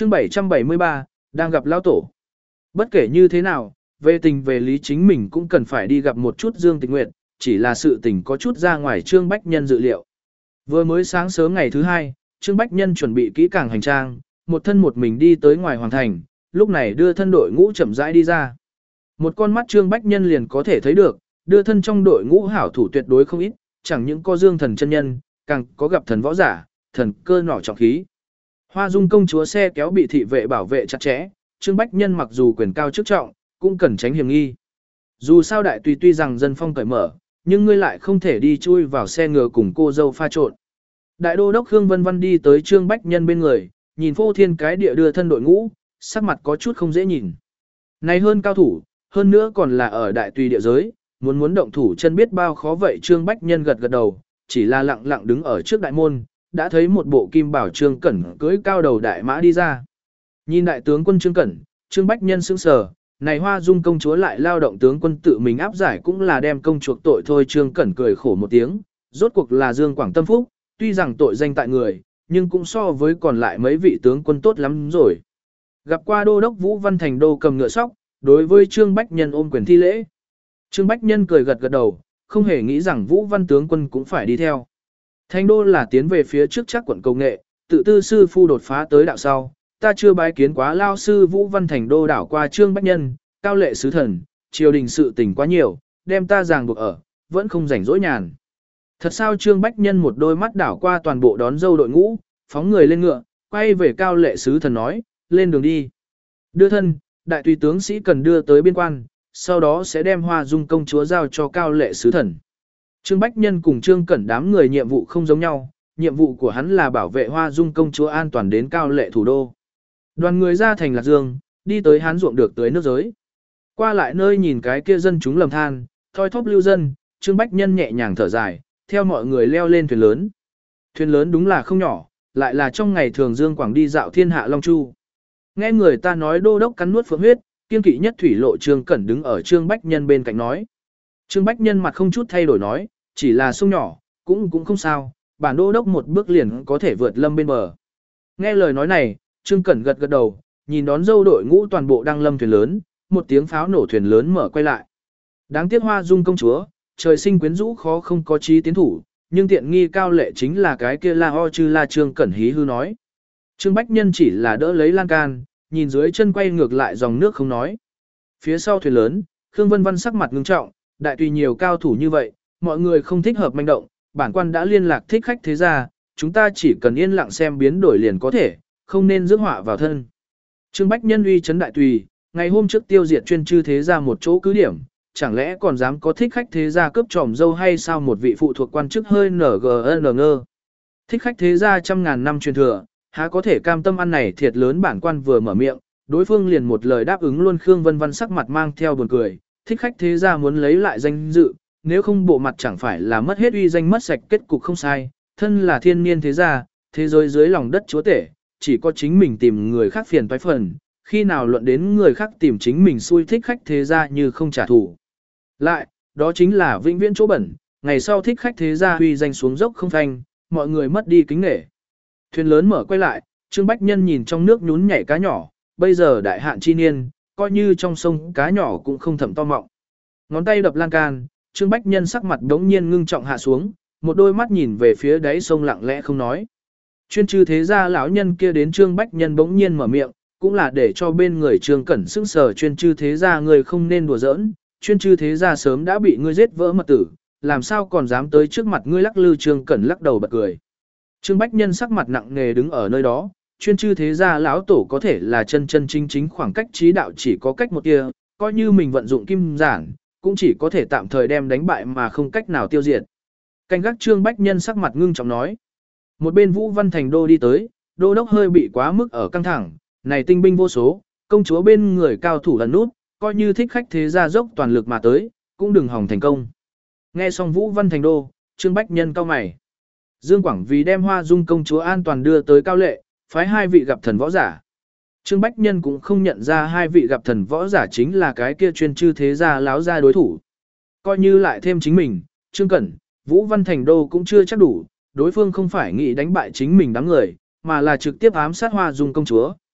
Chương 773, đang gặp lão tổ. Bất kể như thế nào, về tình về lý chính mình cũng cần phải đi gặp một chút Dương Tịch Nguyệt, chỉ là sự tình có chút ra ngoài Trương Bách Nhân dự liệu. Vừa mới sáng sớm ngày thứ hai, Trương Bách Nhân chuẩn bị kỹ càng hành trang, một thân một mình đi tới ngoài hoàng thành, lúc này đưa thân đội ngũ chậm rãi đi ra. Một con mắt Trương Bách Nhân liền có thể thấy được, đưa thân trong đội ngũ hảo thủ tuyệt đối không ít, chẳng những có Dương thần chân nhân, càng có gặp thần võ giả, thần cơ nỏ trọng khí. Hoa Dung công chúa xe kéo bị thị vệ bảo vệ chặt chẽ, Trương Bách Nhân mặc dù quyền cao chức trọng, cũng cần tránh hiểm nghi. Dù sao đại tùy tuy rằng dân phong cởi mở, nhưng ngươi lại không thể đi chui vào xe ngựa cùng cô dâu pha trộn. Đại đô đốc Khương Vân Vân đi tới Trương Bách Nhân bên người, nhìn phô thiên cái địa đưa thân đội ngũ, sắc mặt có chút không dễ nhìn. Này hơn cao thủ, hơn nữa còn là ở đại tùy địa giới, muốn động thủ chân biết bao khó vậy. Trương Bách Nhân gật gật đầu, chỉ là lặng lặng đứng ở trước đại môn, đã thấy một bộ kim bảo Trương Cẩn cưỡi cao đầu đại mã đi ra. Nhìn đại tướng quân Trương Cẩn, Trương Bách Nhân sững sờ, này Hoa Dung công chúa lại lao động tướng quân tự mình áp giải cũng là đem công chuộc tội thôi. Trương Cẩn cười khổ một tiếng, rốt cuộc là Dương Quảng tâm phúc, tuy rằng tội danh tại người, nhưng cũng so với còn lại mấy vị tướng quân tốt lắm rồi. Gặp qua đô đốc Vũ Văn Thành đô cầm ngựa sóc, đối với Trương Bách Nhân ôm quyền thi lễ. Trương Bách Nhân cười gật gật đầu, không hề nghĩ rằng Vũ Văn tướng quân cũng phải đi theo. Thành đô là tiến về phía trước chắc quận Cầu Nghệ, tự tư sư phu đột phá tới đạo sau, ta chưa bái kiến quá lao sư Vũ Văn Thành đô đảo qua Trương Bách Nhân, cao lệ sứ thần, triều đình sự tình quá nhiều, đem ta ràng buộc ở, vẫn không rảnh rỗi nhàn. Thật sao? Trương Bách Nhân một đôi mắt đảo qua toàn bộ đón dâu đội ngũ, phóng người lên ngựa, quay về cao lệ sứ thần nói, lên đường đi. Đưa thân, đại tùy tướng sĩ cần đưa tới biên quan, sau đó sẽ đem Hoa Dung công chúa giao cho cao lệ sứ thần. Trương Bách Nhân cùng Trương Cẩn đám người nhiệm vụ không giống nhau, nhiệm vụ của hắn là bảo vệ Hoa Dung công chúa an toàn đến cao lệ thủ đô. Đoàn người ra thành Lạc Dương, đi tới Hán ruộng được tới nước giới. Qua lại nơi nhìn cái kia dân chúng lầm than, thoi thóp lưu dân, Trương Bách Nhân nhẹ nhàng thở dài, theo mọi người leo lên thuyền lớn. Thuyền lớn đúng là không nhỏ, lại là trong ngày thường Dương Quảng đi dạo thiên hạ Long Chu. Nghe người ta nói đô đốc cắn nuốt phượng huyết, kiên kỵ nhất thủy lộ Trương Cẩn đứng ở Trương Bách Nhân bên cạnh nói. Trương Bách Nhân mặt không chút thay đổi nói, chỉ là sông nhỏ, cũng không sao, bản đô đốc một bước liền có thể vượt lâm bên bờ. Nghe lời nói này, Trương Cẩn gật gật đầu, nhìn đón dâu đội ngũ toàn bộ đang lâm thuyền lớn, một tiếng pháo nổ thuyền lớn mở quay lại. Đáng tiếc Hoa Dung công chúa, trời sinh quyến rũ khó không có trí tiến thủ, nhưng tiện nghi cao lệ chính là cái kia la ho chư la. Trương Cẩn hí hư nói. Trương Bách Nhân chỉ là đỡ lấy lan can, nhìn dưới chân quay ngược lại dòng nước không nói. Phía sau thuyền lớn, Khương Vân Vân sắc mặt ngưng trọng, đại tùy nhiều cao thủ như vậy, mọi người không thích hợp manh động, bản quan đã liên lạc thích khách thế gia, chúng ta chỉ cần yên lặng xem biến đổi liền có thể, không nên rước họa vào thân. Trương Bách Nhân uy chấn đại tùy, ngày hôm trước tiêu diệt chuyên chư thế gia một chỗ cứ điểm, chẳng lẽ còn dám có thích khách thế gia cướp tròm dâu hay sao? Một vị phụ thuộc quan chức hơi ngơ. Thích khách thế gia trăm ngàn năm truyền thừa, há có thể cam tâm ăn này thiệt lớn? Bản quan vừa mở miệng, đối phương liền một lời đáp ứng luôn. Khương Vân Vân sắc mặt mang theo buồn cười, thích khách thế gia muốn lấy lại danh dự, nếu không bộ mặt chẳng phải là mất hết uy danh mất sạch. Kết cục không sai, thân là thiên niên thế gia, thế giới dưới lòng đất chúa tể, chỉ có chính mình tìm người khác phiền toái phần, khi nào luận đến người khác tìm chính mình xui. Thích khách thế gia như không trả thù lại, đó chính là vĩnh viễn chỗ bẩn. Ngày sau thích khách thế gia uy danh xuống dốc không phanh, mọi người mất đi kính nể. Thuyền lớn mở quay lại, Trương Bách Nhân nhìn trong nước nhún nhảy cá nhỏ, bây giờ đại hạn chi niên, coi như trong sông cá nhỏ cũng không thầm to mọng. Ngón tay đập lan can, Trương Bách Nhân sắc mặt đống nhiên ngưng trọng hạ xuống, một đôi mắt nhìn về phía đáy sông lặng lẽ không nói. Chuyên chư thế gia lão nhân kia đến Trương Bách Nhân bỗng nhiên mở miệng, cũng là để cho bên người Trương Cẩn sững sờ. Chuyên chư thế gia người không nên đùa giỡn, chuyên chư thế gia sớm đã bị ngươi giết vỡ mật tử, làm sao còn dám tới trước mặt ngươi lắc lư? Trương Cẩn lắc đầu bật cười. Trương Bách Nhân sắc mặt nặng nề đứng ở nơi đó, chuyên chư thế gia lão tổ có thể là chân chân chính chính, khoảng cách trí đạo chỉ có cách một tia, coi như mình vận dụng kim giản, cũng chỉ có thể tạm thời đem đánh bại mà không cách nào tiêu diệt. Canh gác Trương Bách Nhân sắc mặt ngưng trọng nói. Một bên Vũ Văn Thành đô đi tới, đô đốc hơi bị quá mức ở căng thẳng, này tinh binh vô số, công chúa bên người cao thủ lần nút, coi như thích khách thế gia dốc toàn lực mà tới, cũng đừng hòng thành công. Nghe xong Vũ Văn Thành đô, Trương Bách Nhân cau mày. Dương Quảng vì đem Hoa Dung công chúa an toàn đưa tới cao lệ, phái hai vị gặp thần võ giả. Trương Bách Nhân cũng không nhận ra hai vị gặp thần võ giả chính là cái kia chuyên chư thế gia láo ra đối thủ. Coi như lại thêm chính mình, Trương Cẩn, Vũ Văn Thành đô cũng chưa chắc đủ, đối phương không phải nghĩ đánh bại chính mình đám người, mà là trực tiếp ám sát Hoa Dung công chúa.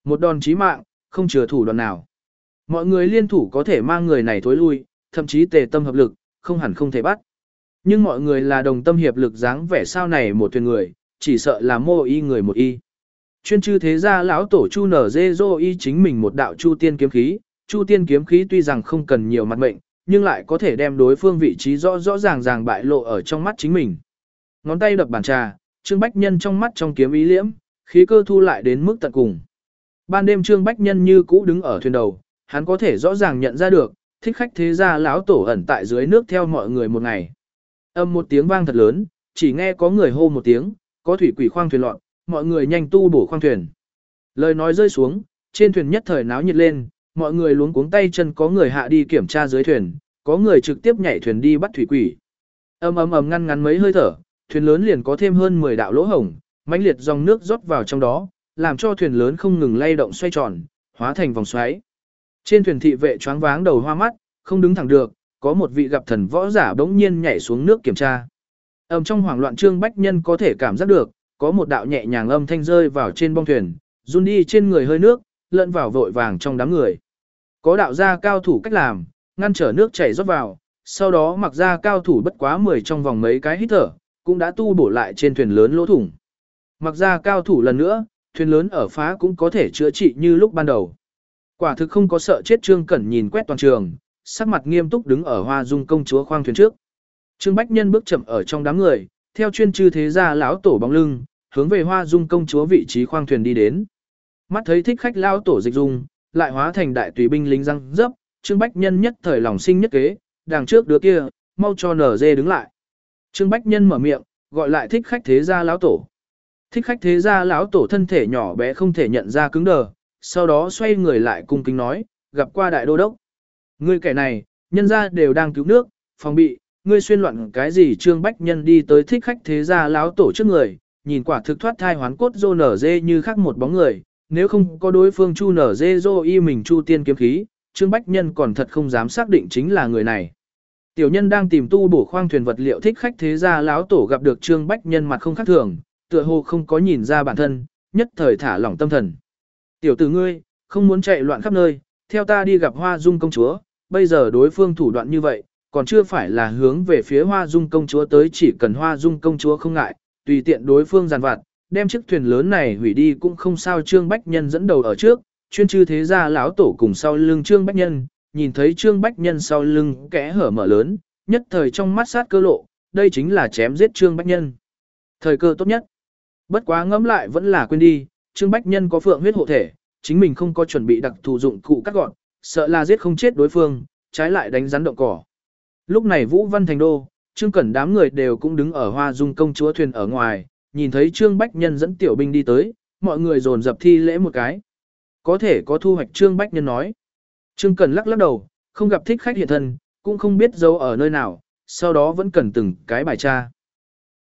Một đòn chí mạng, không chừa thủ đoạn nào. Mọi người liên thủ có thể mang người này thối lui, thậm chí tề tâm hợp lực, không hẳn không thể bắt. Nhưng mọi người là đồng tâm hiệp lực dáng vẻ sao này một thuyền người, chỉ sợ là mô y người một y. Chuyên chư thế gia lão tổ Chu Nở Dê Dô y chính mình một đạo Chu Tiên kiếm khí, Chu Tiên kiếm khí tuy rằng không cần nhiều mặt mệnh, nhưng lại có thể đem đối phương vị trí rõ rõ ràng ràng bại lộ ở trong mắt chính mình. Ngón tay đập bàn trà, Trương Bách Nhân trong mắt trong kiếm ý liễm, khí cơ thu lại đến mức tận cùng. Ban đêm Trương Bách Nhân như cũ đứng ở thuyền đầu, hắn có thể rõ ràng nhận ra được, thích khách thế gia lão tổ ẩn tại dưới nước theo mọi người một ngày. Âm một tiếng vang thật lớn, chỉ nghe có người hô một tiếng, có thủy quỷ khoang thuyền lọt, mọi người nhanh tu bổ khoang thuyền. Lời nói rơi xuống, trên thuyền nhất thời náo nhiệt lên, mọi người luống cuống tay chân, có người hạ đi kiểm tra dưới thuyền, có người trực tiếp nhảy thuyền đi bắt thủy quỷ. Ầm ngăn ngắn mấy hơi thở, thuyền lớn liền có thêm hơn 10 đạo lỗ hổng, mãnh liệt dòng nước rót vào trong đó, làm cho thuyền lớn không ngừng lay động xoay tròn, hóa thành vòng xoáy. Trên thuyền thị vệ choáng váng đầu hoa mắt, không đứng thẳng được, có một vị gặp thần võ giả bỗng nhiên nhảy xuống nước kiểm tra. Trong hoảng loạn Trương Bách Nhân có thể cảm giác được, có một đạo nhẹ nhàng âm thanh rơi vào trên bong thuyền, run đi trên người hơi nước, lẫn vào vội vàng trong đám người. Có đạo gia cao thủ cách làm, ngăn trở nước chảy rót vào, sau đó mặc ra cao thủ bất quá 10 trong vòng mấy cái hít thở, cũng đã tu bổ lại trên thuyền lớn lỗ thủng. Mặc ra cao thủ lần nữa, thuyền lớn ở phá cũng có thể chữa trị như lúc ban đầu. Quả thực không có sợ chết. Trương Cẩn nhìn quét toàn trường, sắc mặt nghiêm túc đứng ở Hoa Dung công chúa khoang thuyền trước. Trương Bách Nhân bước chậm ở trong đám người, theo chuyên chư thế gia lão tổ bóng lưng, hướng về Hoa Dung công chúa vị trí khoang thuyền đi đến. Mắt thấy thích khách lão tổ Dịch Dung, lại hóa thành đại tùy binh lính răng dấp, Trương Bách Nhân nhất thời lòng sinh nhất kế, đằng trước đứa kia, mau cho nở dê đứng lại. Trương Bách Nhân mở miệng, gọi lại thích khách thế gia lão tổ. Thích khách thế gia lão tổ thân thể nhỏ bé không thể nhận ra cứng đờ, sau đó xoay người lại cung kính nói, gặp qua đại đô đốc. Ngươi kẻ này, nhân gia đều đang cứu nước, phòng bị, ngươi xuyên loạn cái gì? Trương Bách Nhân đi tới thích khách thế gia lão tổ trước người, nhìn quả thực thoát thai hoán cốt Dô nở dê như khác một bóng người, nếu không có đối phương Chu nở dê Dô y mình Chu Tiên kiếm khí, Trương Bách Nhân còn thật không dám xác định chính là người này. Tiểu nhân đang tìm tu bổ khoang thuyền vật liệu. Thích khách thế gia lão tổ gặp được Trương Bách Nhân mặt không khác thường, tựa hồ không có nhìn ra bản thân, nhất thời thả lỏng tâm thần. Tiểu tử ngươi, không muốn chạy loạn khắp nơi, theo ta đi gặp Hoa Dung công chúa, bây giờ đối phương thủ đoạn như vậy, còn chưa phải là hướng về phía Hoa Dung công chúa tới, chỉ cần Hoa Dung công chúa không ngại, tùy tiện đối phương giàn vặt, đem chiếc thuyền lớn này hủy đi cũng không sao. Trương Bách Nhân dẫn đầu ở trước, chuyên chư thế gia lão tổ cùng sau lưng Trương Bách Nhân, nhìn thấy Trương Bách Nhân sau lưng kẽ hở mở lớn, nhất thời trong mắt sát cơ lộ, đây chính là chém giết Trương Bách Nhân. Thời cơ tốt nhất. Bất quá ngẫm lại vẫn là quên đi, Trương Bách Nhân có phượng huyết hộ thể, chính mình không có chuẩn bị đặc thù dụng cụ cắt gọn, sợ là giết không chết đối phương, trái lại đánh rắn động cỏ. Lúc này Vũ Văn Thành Đô, Trương Cẩn đám người đều cũng đứng ở Hoa Dung công chúa thuyền ở ngoài, nhìn thấy Trương Bách Nhân dẫn tiểu binh đi tới, mọi người dồn dập thi lễ một cái. Có thể có thu hoạch. Trương Bách Nhân nói. Trương Cẩn lắc lắc đầu, không gặp thích khách hiện thân, cũng không biết giấu ở nơi nào, sau đó vẫn cần từng cái bài tra.